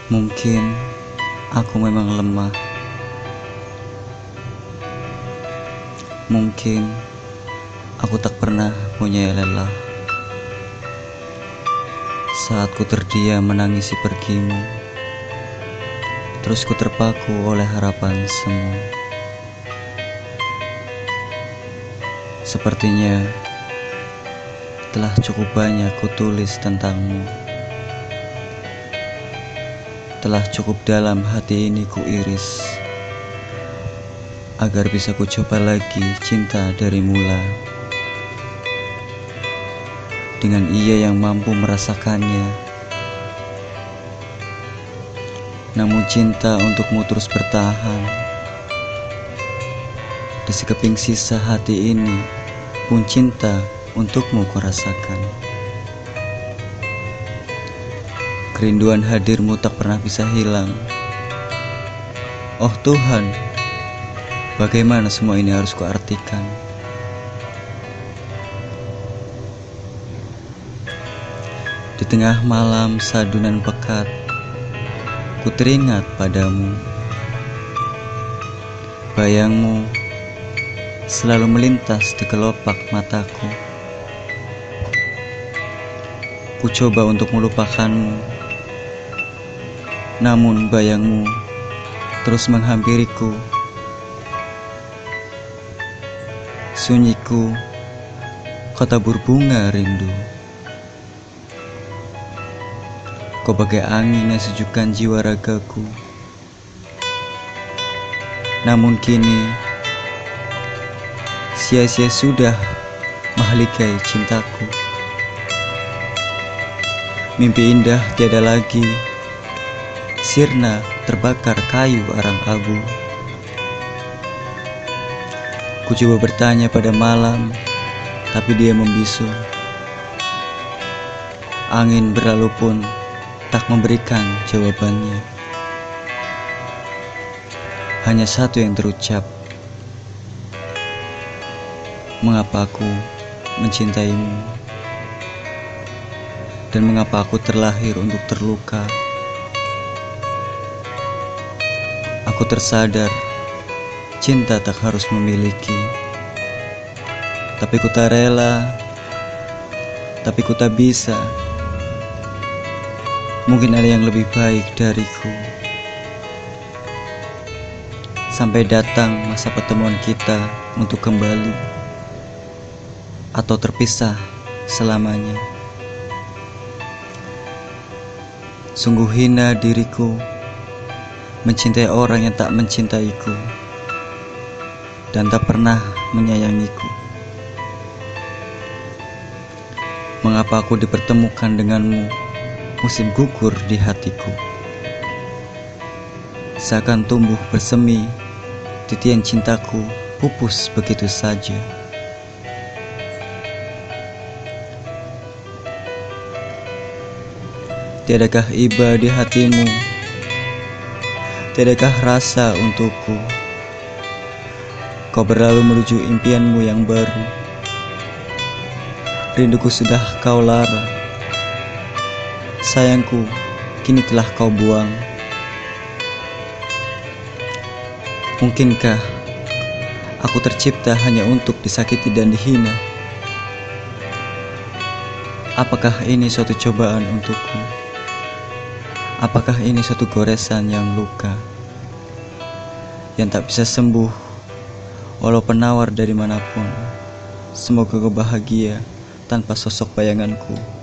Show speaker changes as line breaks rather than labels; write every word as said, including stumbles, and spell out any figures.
Mungkin aku memang lemah. Mungkin aku tak pernah punya lelah. Saat ku terdiam menangisi pergimu, terus ku terpaku oleh harapan semu. Sepertinya telah cukup banyak ku tulis tentangmu. Telah cukup dalam hati ini ku iris, agar bisa ku coba lagi cinta dari mula, dengan ia yang mampu merasakannya. Namun cinta untukmu terus bertahan. Di sekeping sisa hati ini pun cinta untukmu ku rasakan. Kerinduan hadirmu tak pernah bisa hilang. Oh Tuhan, bagaimana semua ini harus kuartikan? Di tengah malam sadunan pekat, ku teringat padamu. Bayangmu selalu melintas di kelopak mataku. Ku coba untuk melupakanmu, namun bayangmu terus menghampiriku. Sunyiku, kau tabur bunga rindu. Kau bagai angin yang sejukkan jiwa ragaku. Namun kini sia-sia sudah mahligai cintaku. Mimpi indah tiada lagi, sirna terbakar kayu arang abu. Ku coba bertanya pada malam, tapi dia membisu. Angin berlalu pun tak memberikan jawabannya. Hanya satu yang terucap, mengapa aku mencintaimu, dan mengapa aku terlahir untuk terluka. Aku tersadar cinta tak harus memiliki, tapi ku tak rela, tapi ku tak bisa. Mungkin ada yang lebih baik dariku. Sampai datang masa pertemuan kita untuk kembali atau terpisah selamanya. Sungguh hina diriku mencintai orang yang tak mencintaiku dan tak pernah menyayangiku. Mengapa aku dipertemukan denganmu musim gugur di hatiku? Seakan tumbuh bersemi, titian cintaku pupus begitu saja. Tiadakah iba di hatimu? Tiadakah rasa untukku? Kau berlalu menuju impianmu yang baru. Rinduku sudah kau lara. Sayangku kini telah kau buang. Mungkinkah aku tercipta hanya untuk disakiti dan dihina? Apakah ini suatu cobaan untukku? Apakah ini suatu goresan yang luka, yang tak bisa sembuh walau penawar dari manapun? Semoga kau bahagia tanpa sosok bayanganku.